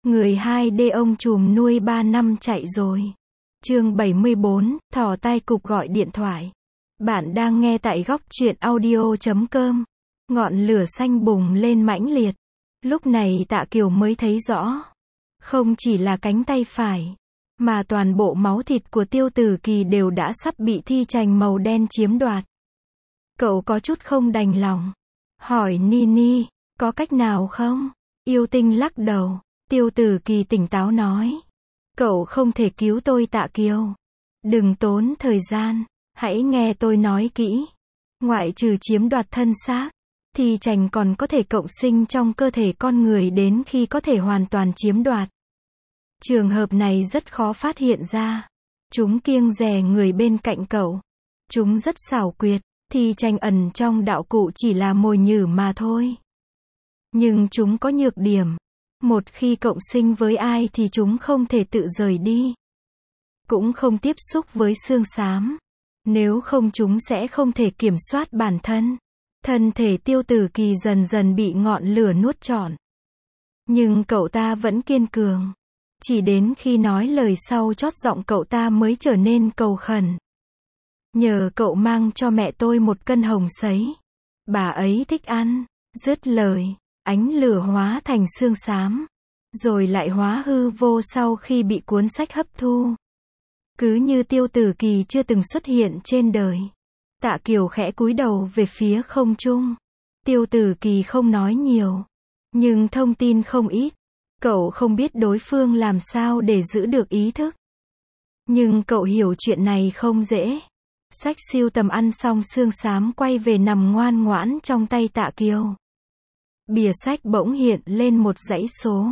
Người 2D ông trùm nuôi 3 năm chạy rồi. Chương 74, thò tay cục gọi điện thoại. Bạn đang nghe tại góc truyện audio.com. Ngọn lửa xanh bùng lên mãnh liệt. Lúc này Tạ Kiều mới thấy rõ. Không chỉ là cánh tay phải, mà toàn bộ máu thịt của Tiêu Tử Kỳ đều đã sắp bị thi chành màu đen chiếm đoạt. Cậu có chút không đành lòng. Hỏi Nini, có cách nào không? Yêu Tinh lắc đầu. Tiêu Tử Kỳ tỉnh táo nói. Cậu không thể cứu tôi Tạ Kiều. Đừng tốn thời gian, hãy nghe tôi nói kỹ. Ngoại trừ chiếm đoạt thân xác, thì chành còn có thể cộng sinh trong cơ thể con người đến khi có thể hoàn toàn chiếm đoạt. Trường hợp này rất khó phát hiện ra. Chúng kiêng dè người bên cạnh cậu. Chúng rất xảo quyệt, thì chành ẩn trong đạo cụ chỉ là mồi nhử mà thôi. Nhưng chúng có nhược điểm. Một khi cộng sinh với ai thì chúng không thể tự rời đi. Cũng không tiếp xúc với xương xám. Nếu không chúng sẽ không thể kiểm soát bản thân. Thân thể Tiêu Tử Kỳ dần dần bị ngọn lửa nuốt trọn. Nhưng cậu ta vẫn kiên cường. Chỉ đến khi nói lời sau chót giọng cậu ta mới trở nên cầu khẩn. Nhờ cậu mang cho mẹ tôi 1 cân hồng sấy. Bà ấy thích ăn. Dứt lời, ánh lửa hóa thành xương xám. Rồi lại hóa hư vô sau khi bị cuốn sách hấp thu. Cứ như Tiêu Tử Kỳ chưa từng xuất hiện trên đời. Tạ Kiều khẽ cúi đầu về phía không trung. Tiêu Tử Kỳ không nói nhiều. Nhưng thông tin không ít. Cậu không biết đối phương làm sao để giữ được ý thức. Nhưng cậu hiểu chuyện này không dễ. Sách siêu tầm ăn xong xương xám quay về nằm ngoan ngoãn trong tay Tạ Kiều. Bìa sách bỗng hiện lên một dãy số.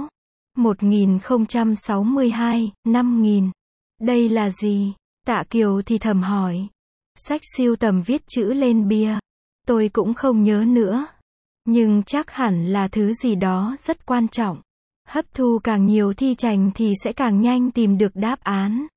1062, 5000. Đây là gì? Tạ Kiều thì thầm hỏi. Sách siêu tầm viết chữ lên bìa. Tôi cũng không nhớ nữa. Nhưng chắc hẳn là thứ gì đó rất quan trọng. Hấp thu càng nhiều thi chành thì sẽ càng nhanh tìm được đáp án.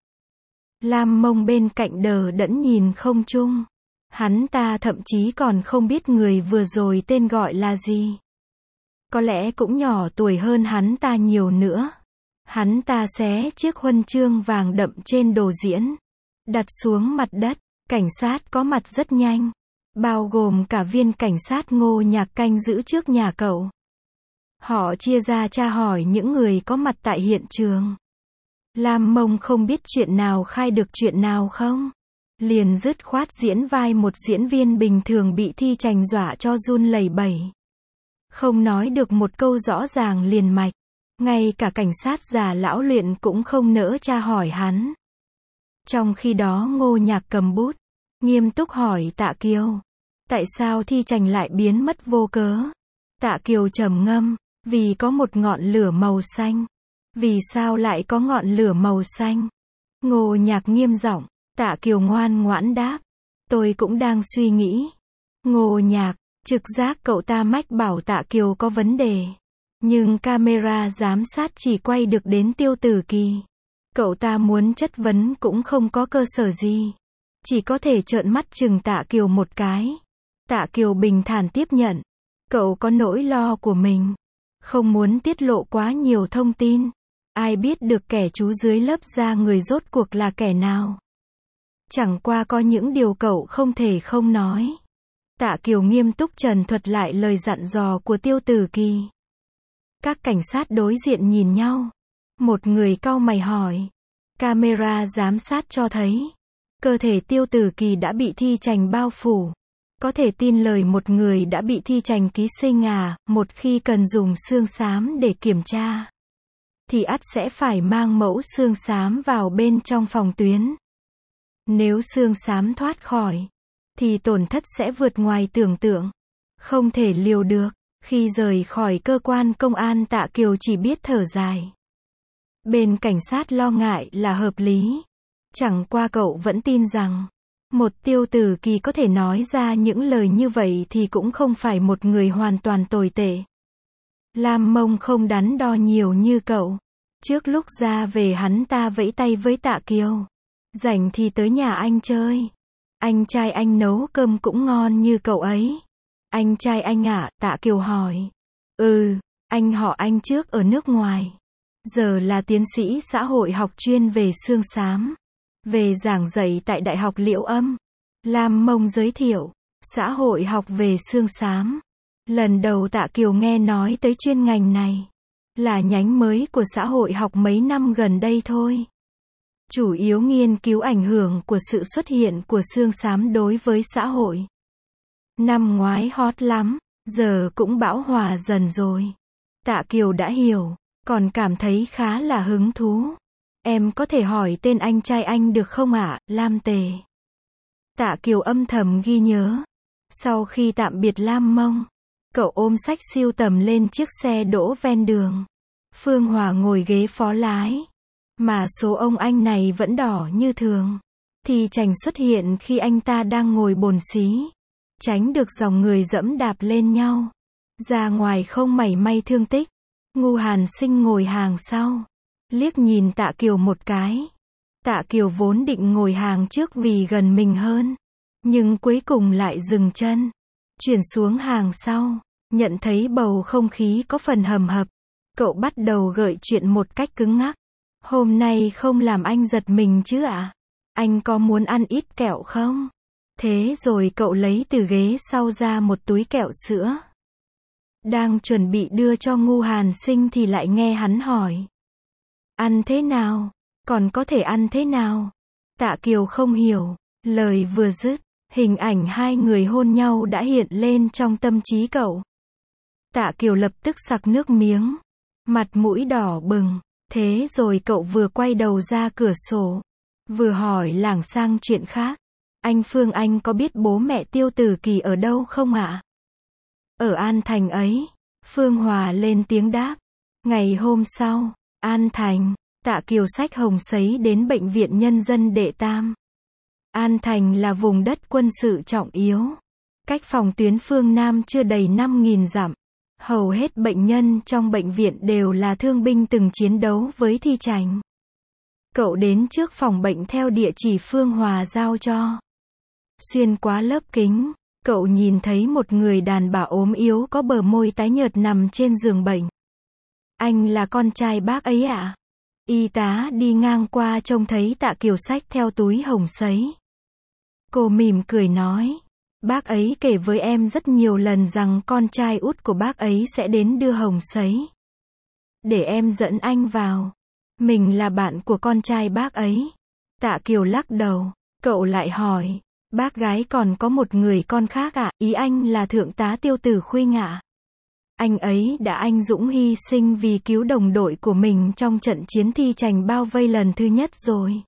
Lam Mông bên cạnh đờ đẫn nhìn không trung. Hắn ta thậm chí còn không biết người vừa rồi tên gọi là gì. Có lẽ cũng nhỏ tuổi hơn hắn ta nhiều nữa. Hắn ta xé chiếc huân chương vàng đậm trên đồ diễn. Đặt xuống mặt đất. Cảnh sát có mặt rất nhanh. Bao gồm cả viên cảnh sát Ngô Nhạc canh giữ trước nhà cậu. Họ chia ra tra hỏi những người có mặt tại hiện trường. Lam Mông không biết chuyện nào khai được chuyện nào không. Liền dứt khoát diễn vai một diễn viên bình thường bị thi chành dọa cho run lẩy bẩy. Không nói được một câu rõ ràng liền mạch. Ngay cả cảnh sát già lão luyện cũng không nỡ tra hỏi hắn. Trong khi đó Ngô Nhạc cầm bút, nghiêm túc hỏi Tạ Kiều. Tại sao thi chành lại biến mất vô cớ? Tạ Kiều trầm ngâm. Vì có một ngọn lửa màu xanh. Vì sao lại có ngọn lửa màu xanh? Ngô Nhạc nghiêm giọng. Tạ Kiều ngoan ngoãn đáp. Tôi cũng đang suy nghĩ. Ngô Nhạc, trực giác cậu ta mách bảo Tạ Kiều có vấn đề. Nhưng camera giám sát chỉ quay được đến Tiêu Tử Kỳ. Cậu ta muốn chất vấn cũng không có cơ sở gì. Chỉ có thể trợn mắt chừng Tạ Kiều một cái. Tạ Kiều bình thản tiếp nhận. Cậu có nỗi lo của mình. Không muốn tiết lộ quá nhiều thông tin. Ai biết được kẻ trú dưới lớp da người rốt cuộc là kẻ nào. Chẳng qua có những điều cậu không thể không nói. Tạ Kiều nghiêm túc trần thuật lại lời dặn dò của Tiêu Tử Kỳ. Các cảnh sát đối diện nhìn nhau. Một người cau mày hỏi. Camera giám sát cho thấy. Cơ thể Tiêu Tử Kỳ đã bị thi chành bao phủ. Có thể tin lời một người đã bị thi chành ký sinh à, một khi cần dùng xương xám để kiểm tra. Thì ắt sẽ phải mang mẫu xương xám vào bên trong phòng tuyến. Nếu xương xám thoát khỏi, thì tổn thất sẽ vượt ngoài tưởng tượng. Không thể liều được. Khi rời khỏi cơ quan công an Tạ Kiều chỉ biết thở dài. Bên cảnh sát lo ngại là hợp lý. Chẳng qua cậu vẫn tin rằng, một Tiêu Tử Kỳ có thể nói ra những lời như vậy thì cũng không phải một người hoàn toàn tồi tệ. Lam Mông không đắn đo nhiều như cậu. Trước lúc ra về hắn ta vẫy tay với Tạ Kiều. Rảnh thì tới nhà anh chơi. Anh trai anh nấu cơm cũng ngon như cậu ấy. Anh trai anh ạ, Tạ Kiều hỏi. Anh họ anh trước ở nước ngoài. giờ là tiến sĩ xã hội học chuyên về xương xám. Về giảng dạy tại Đại học Liễu Âm. Lam Mông giới thiệu, xã hội học về xương xám. Lần đầu Tạ Kiều nghe nói tới chuyên ngành này. Là nhánh mới của xã hội học mấy năm gần đây thôi. Chủ yếu nghiên cứu ảnh hưởng của sự xuất hiện của xương xám đối với xã hội. Năm ngoái hot lắm, giờ cũng bão hòa dần rồi. Tạ Kiều đã hiểu, còn cảm thấy khá là hứng thú. Em có thể hỏi tên anh trai anh được không ạ, Lam Tề? Tạ Kiều âm thầm ghi nhớ. Sau khi tạm biệt Lam Mông, cậu ôm sách sưu tầm lên chiếc xe đỗ ven đường. Phương Hòa ngồi ghế phó lái. Mà số ông anh này vẫn đỏ như thường. Thì Chành xuất hiện khi anh ta đang ngồi bồn xí. Tránh được dòng người dẫm đạp lên nhau. Ra ngoài không mảy may thương tích. Ngu Hàn Sinh ngồi hàng sau. Liếc nhìn Tạ Kiều một cái. Tạ Kiều vốn định ngồi hàng trước vì gần mình hơn. Nhưng cuối cùng lại dừng chân. Chuyển xuống hàng sau. Nhận thấy bầu không khí có phần hầm hập. Cậu bắt đầu gợi chuyện một cách cứng ngắc. Hôm nay không làm anh giật mình chứ ạ? Anh có muốn ăn ít kẹo không? Thế rồi cậu lấy từ ghế sau ra một túi kẹo sữa. Đang chuẩn bị đưa cho Ngu Hàn Sinh thì lại nghe hắn hỏi. Ăn thế nào? Còn có thể ăn thế nào? Tạ Kiều không hiểu. Lời vừa dứt, hình ảnh hai người hôn nhau đã hiện lên trong tâm trí cậu. Tạ Kiều lập tức sặc nước miếng. Mặt mũi đỏ bừng. Thế rồi cậu vừa quay đầu ra cửa sổ. Vừa hỏi lảng sang chuyện khác. Anh Phương anh có biết bố mẹ Tiêu Tử Kỳ ở đâu không ạ? Ở An Thành ấy. Phương Hòa lên tiếng đáp. Ngày hôm sau, An Thành, Tạ Kiều xách hồng sấy đến Bệnh viện Nhân dân Đệ Tam. An Thành là vùng đất quân sự trọng yếu. Cách phòng tuyến phương Nam chưa đầy 5.000 dặm. Hầu hết bệnh nhân trong bệnh viện đều là thương binh từng chiến đấu với Thi Chành. Cậu đến trước phòng bệnh theo địa chỉ Phương Hòa giao cho. Xuyên qua lớp kính, cậu nhìn thấy một người đàn bà ốm yếu có bờ môi tái nhợt nằm trên giường bệnh. Anh là con trai bác ấy ạ? Y tá đi ngang qua trông thấy Tạ Kiều xách theo túi hồng sấy. Cô mỉm cười nói. Bác ấy kể với em rất nhiều lần rằng con trai út của bác ấy sẽ đến đưa hồng sấy. Để em dẫn anh vào. Mình là bạn của con trai bác ấy. Tạ Kiều lắc đầu. Cậu lại hỏi. Bác gái còn có một người con khác ạ? Ý anh là Thượng tá Tiêu Tử Khuynh ạ? Anh ấy đã anh dũng hy sinh vì cứu đồng đội của mình trong trận chiến Thi Chành bao vây lần thứ nhất rồi.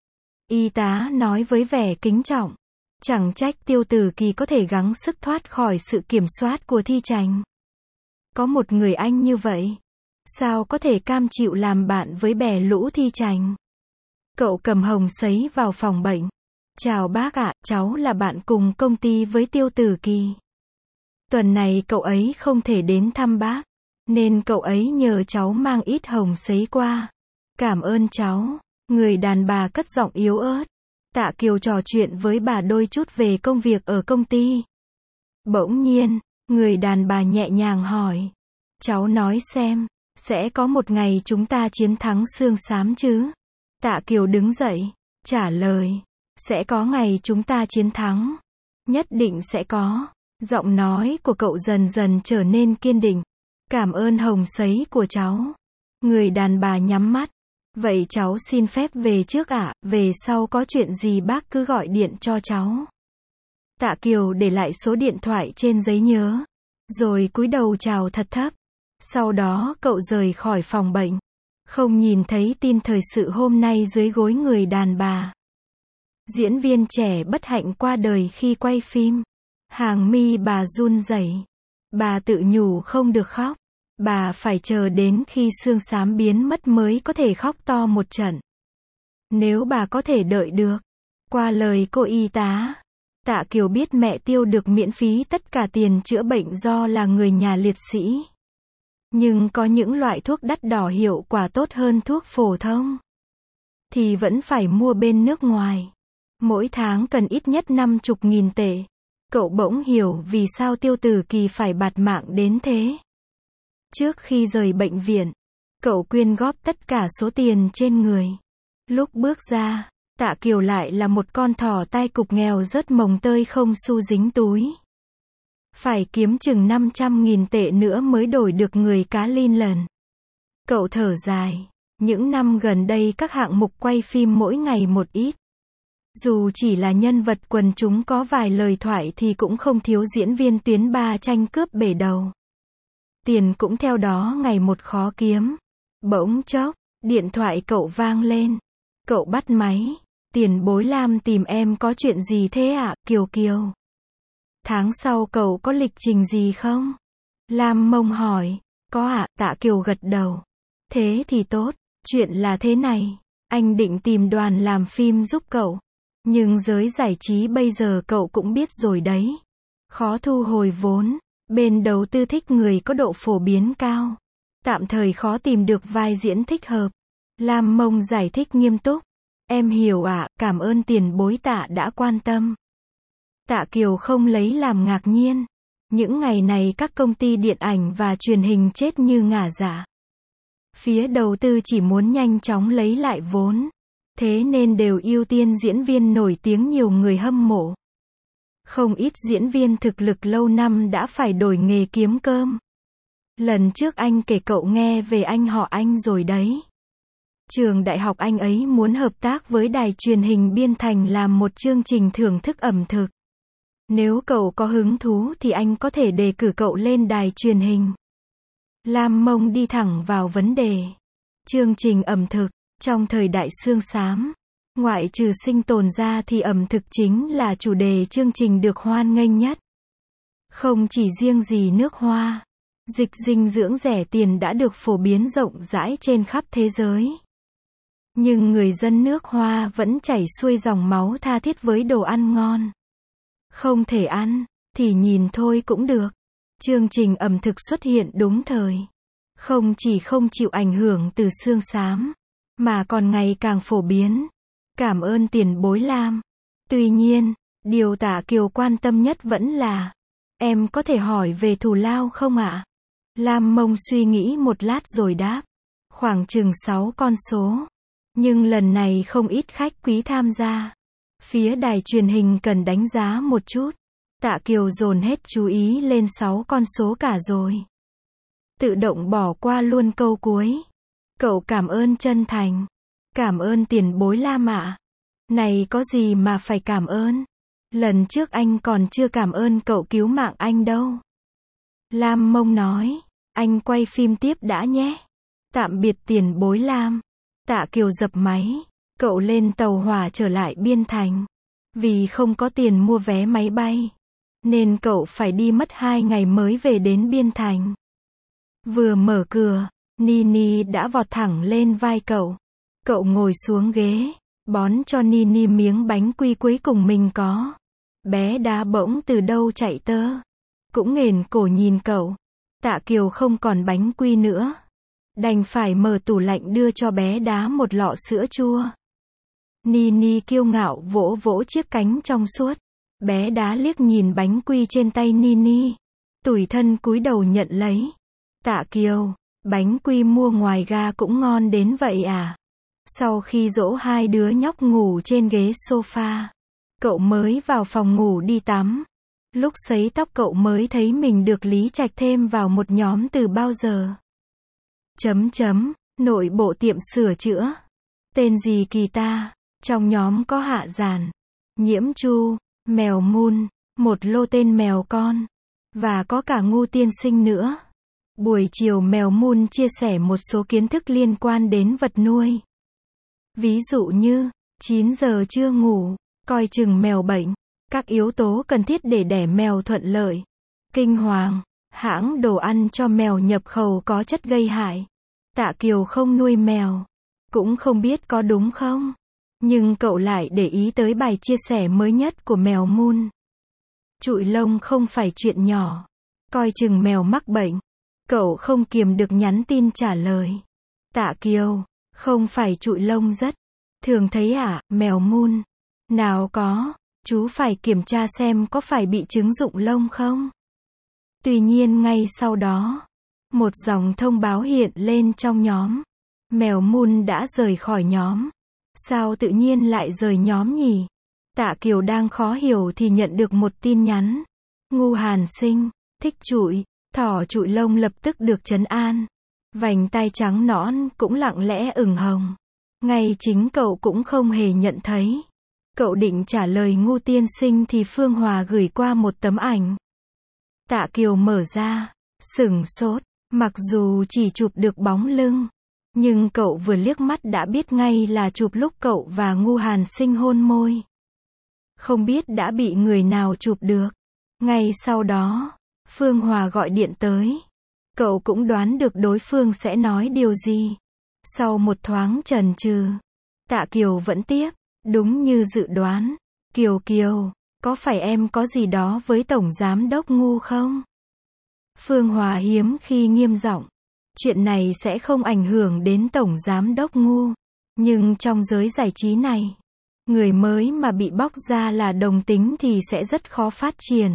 Y tá nói với vẻ kính trọng. Chẳng trách Tiêu Tử Kỳ có thể gắng sức thoát khỏi sự kiểm soát của Thi Chành. Có một người anh như vậy, sao có thể cam chịu làm bạn với bè lũ Thi Chành? Cậu cầm hồng sấy vào phòng bệnh. Chào bác ạ, cháu là bạn cùng công ty với Tiêu Tử Kỳ. Tuần này cậu ấy không thể đến thăm bác, nên cậu ấy nhờ cháu mang ít hồng sấy qua. Cảm ơn cháu. Người đàn bà cất giọng yếu ớt. Tạ Kiều trò chuyện với bà đôi chút về công việc ở công ty. Bỗng nhiên, người đàn bà nhẹ nhàng hỏi. Cháu nói xem, sẽ có một ngày chúng ta chiến thắng xương xám chứ? Tạ Kiều đứng dậy, trả lời. Sẽ có ngày chúng ta chiến thắng. Nhất định sẽ có. Giọng nói của cậu dần dần trở nên kiên định. Cảm ơn hồng sấy của cháu. Người đàn bà nhắm mắt. Vậy cháu xin phép về trước ạ, về sau có chuyện gì bác cứ gọi điện cho cháu. Tạ Kiều để lại số điện thoại trên giấy nhớ. Rồi cúi đầu chào thật thấp. Sau đó cậu rời khỏi phòng bệnh. Không nhìn thấy tin thời sự hôm nay dưới gối người đàn bà. Diễn viên trẻ bất hạnh qua đời khi quay phim. Hàng mi bà run rẩy. Bà tự nhủ không được khóc. Bà phải chờ đến khi xương xám biến mất mới có thể khóc to một trận. Nếu bà có thể đợi được. Qua lời cô y tá, Tạ Kiều biết mẹ Tiêu được miễn phí tất cả tiền chữa bệnh do là người nhà liệt sĩ. Nhưng có những loại thuốc đắt đỏ hiệu quả tốt hơn thuốc phổ thông. Thì vẫn phải mua bên nước ngoài. Mỗi tháng cần ít nhất 50.000 tệ. Cậu bỗng hiểu vì sao Tiêu Tử Kỳ phải bạt mạng đến thế. Trước khi rời bệnh viện, Cậu quyên góp tất cả số tiền trên người. Lúc bước ra, Tạ Kiều lại là một con thỏ tai cụp nghèo rớt mồng tơi không xu dính túi. Phải kiếm chừng 500.000 tệ nữa mới đổi được người cá lin lần. Cậu thở dài. Những năm gần đây các hạng mục quay phim mỗi ngày một ít. Dù chỉ là nhân vật quần chúng có vài lời thoại thì cũng không thiếu diễn viên tuyến 3 tranh cướp bể đầu. Tiền cũng theo đó ngày một khó kiếm. Bỗng chốc, điện thoại cậu vang lên. Cậu bắt máy. Tiền Bối Lam tìm em có chuyện gì thế ạ, Kiều Kiều? Tháng sau cậu có lịch trình gì không? Lam Mông hỏi. Có ạ, Tạ Kiều gật đầu. Thế thì tốt. Chuyện là thế này. Anh định tìm đoàn làm phim giúp cậu. Nhưng giới giải trí bây giờ cậu cũng biết rồi đấy. Khó thu hồi vốn. Bên đầu tư thích người có độ phổ biến cao. Tạm thời khó tìm được vai diễn thích hợp. Lam Mông giải thích nghiêm túc. Em hiểu ạ, cảm ơn tiền bối Tạ đã quan tâm. Tạ Kiều không lấy làm ngạc nhiên. Những ngày này các công ty điện ảnh và truyền hình chết như ngả dạ. Phía đầu tư chỉ muốn nhanh chóng lấy lại vốn. Thế nên đều ưu tiên diễn viên nổi tiếng nhiều người hâm mộ. Không ít diễn viên thực lực lâu năm đã phải đổi nghề kiếm cơm. Lần trước anh kể cậu nghe về anh họ Anh rồi đấy. Trường đại học anh ấy muốn hợp tác với đài truyền hình Biên Thành làm một chương trình thưởng thức ẩm thực. Nếu cậu có hứng thú thì anh có thể đề cử cậu lên đài truyền hình. Lam Mông đi thẳng vào vấn đề. Chương trình ẩm thực, trong thời đại xương xám, ngoại trừ sinh tồn ra thì ẩm thực chính là chủ đề chương trình được hoan nghênh nhất. Không chỉ riêng gì nước Hoa, dịch dinh dưỡng rẻ tiền đã được phổ biến rộng rãi trên khắp thế giới. Nhưng người dân nước Hoa vẫn chảy xuôi dòng máu tha thiết với đồ ăn ngon. Không thể ăn, thì nhìn thôi cũng được. Chương trình ẩm thực xuất hiện đúng thời. Không chỉ không chịu ảnh hưởng từ xương xám, mà còn ngày càng phổ biến. Cảm ơn tiền bối Lam. Tuy nhiên, điều Tạ Kiều quan tâm nhất vẫn là, em có thể hỏi về thù lao không ạ? Lam Mông suy nghĩ một lát rồi đáp. Khoảng chừng 6 con số. Nhưng lần này không ít khách quý tham gia. Phía đài truyền hình cần đánh giá một chút. Tạ Kiều dồn hết chú ý lên 6 con số cả rồi. Tự động bỏ qua luôn câu cuối. Cậu cảm ơn chân thành. Cảm ơn tiền bối Lam ạ. Này có gì mà phải cảm ơn. Lần trước anh còn chưa cảm ơn cậu cứu mạng anh đâu. Lam Mông nói. Anh quay phim tiếp đã nhé. Tạm biệt tiền bối Lam. Tạ Kiều dập máy. Cậu lên tàu hỏa trở lại Biên Thành. Vì không có tiền mua vé máy bay, nên cậu phải đi mất 2 ngày mới về đến Biên Thành. Vừa mở cửa, Nini đã vọt thẳng lên vai cậu. Cậu ngồi xuống ghế, bón cho Nini miếng bánh quy cuối cùng mình có. Bé đá bỗng từ đâu chạy tơ. Cũng nghển cổ nhìn cậu. Tạ Kiều không còn bánh quy nữa. Đành phải mở tủ lạnh đưa cho bé đá một lọ sữa chua. Nini kiêu ngạo vỗ vỗ chiếc cánh trong suốt. Bé đá liếc nhìn bánh quy trên tay Nini. Tủi thân cúi đầu nhận lấy. Tạ Kiều, bánh quy mua ngoài ga cũng ngon đến vậy à? Sau khi dỗ hai đứa nhóc ngủ trên ghế sofa, cậu mới vào phòng ngủ đi tắm. Lúc sấy tóc cậu mới thấy mình được Lý Trạch thêm vào một nhóm từ bao giờ. Nội bộ tiệm sửa chữa. Tên gì kỳ ta? Trong nhóm có Hạ Giản, Nhiễm Chu, Mèo Mun, một lô tên mèo con, và có cả Ngu tiên sinh nữa. Buổi chiều Mèo Mun chia sẻ một số kiến thức liên quan đến vật nuôi. Ví dụ như, 9 giờ chưa ngủ, coi chừng mèo bệnh, các yếu tố cần thiết để đẻ mèo thuận lợi. Kinh hoàng, hãng đồ ăn cho mèo nhập khẩu có chất gây hại. Tạ Kiều không nuôi mèo, cũng không biết có đúng không. Nhưng cậu lại để ý tới bài chia sẻ mới nhất của Mèo Mun. Trụi lông không phải chuyện nhỏ. Coi chừng mèo mắc bệnh. Cậu không kiềm được nhắn tin trả lời. Tạ Kiều, không phải trụi lông rất thường thấy à, Mèo Mun? Nào có, chú phải kiểm tra xem có phải bị chứng rụng lông không? Tuy nhiên ngay sau đó, Một dòng thông báo hiện lên trong nhóm. Mèo Mun đã rời khỏi nhóm. Sao tự nhiên lại rời nhóm nhỉ? Tạ Kiều đang khó hiểu thì nhận được một tin nhắn. Ngu Hàn Sinh, thích trụi, thỏ trụi lông lập tức được trấn an. Vành tai trắng nõn cũng lặng lẽ ửng hồng. Ngay chính cậu cũng không hề nhận thấy. Cậu định trả lời Ngu tiên sinh thì Phương Hòa gửi qua một tấm ảnh. Tạ Kiều mở ra, sửng sốt, mặc dù chỉ chụp được bóng lưng, nhưng cậu vừa liếc mắt đã biết ngay là chụp lúc cậu và Ngu Hàn Sinh hôn môi. Không biết đã bị người nào chụp được. Ngay sau đó, Phương Hòa gọi điện tới. Cậu cũng đoán được đối phương sẽ nói điều gì. Sau một thoáng chần chừ, Tạ Kiều vẫn tiếp. Đúng như dự đoán. Kiều Kiều, có phải em có gì đó với Tổng Giám đốc Ngu không? Phương Hòa hiếm khi nghiêm giọng. Chuyện này sẽ không ảnh hưởng đến Tổng Giám đốc Ngu. Nhưng trong giới giải trí này, người mới mà bị bóc ra là đồng tính thì sẽ rất khó phát triển.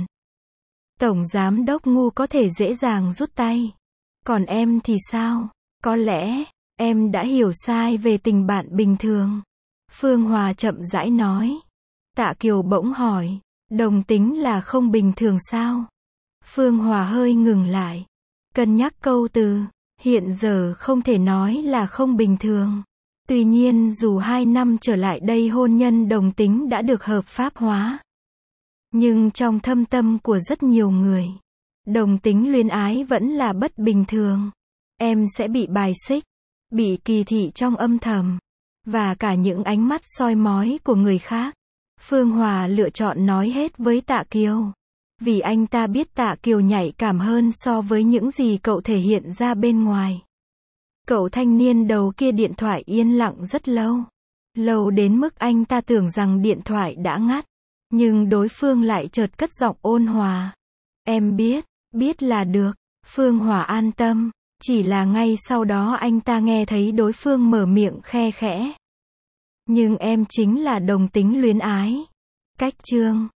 Tổng Giám đốc Ngu có thể dễ dàng rút tay. Còn em thì sao? Có lẽ, em đã hiểu sai về tình bạn bình thường. Phương Hòa chậm rãi nói. Tạ Kiều bỗng hỏi, đồng tính là không bình thường sao? Phương Hòa hơi ngừng lại, cân nhắc câu từ, hiện giờ không thể nói là không bình thường. Tuy nhiên dù 2 năm trở lại đây hôn nhân đồng tính đã được hợp pháp hóa, nhưng trong thâm tâm của rất nhiều người, đồng tính luyến ái vẫn là bất bình thường. Em sẽ bị bài xích, bị kỳ thị trong âm thầm, và cả những ánh mắt soi mói của người khác. Phương Hòa lựa chọn nói hết với Tạ Kiều, vì anh ta biết Tạ Kiều nhạy cảm hơn so với những gì cậu thể hiện ra bên ngoài. Cậu thanh niên đầu kia điện thoại yên lặng rất lâu. Lâu đến mức anh ta tưởng rằng điện thoại đã ngắt. Nhưng đối phương lại chợt cất giọng ôn hòa. Em biết là được. Phương Hòa an tâm. Chỉ là ngay sau đó anh ta nghe thấy đối phương mở miệng khe khẽ. Nhưng em chính là đồng tính luyến ái. Cách chương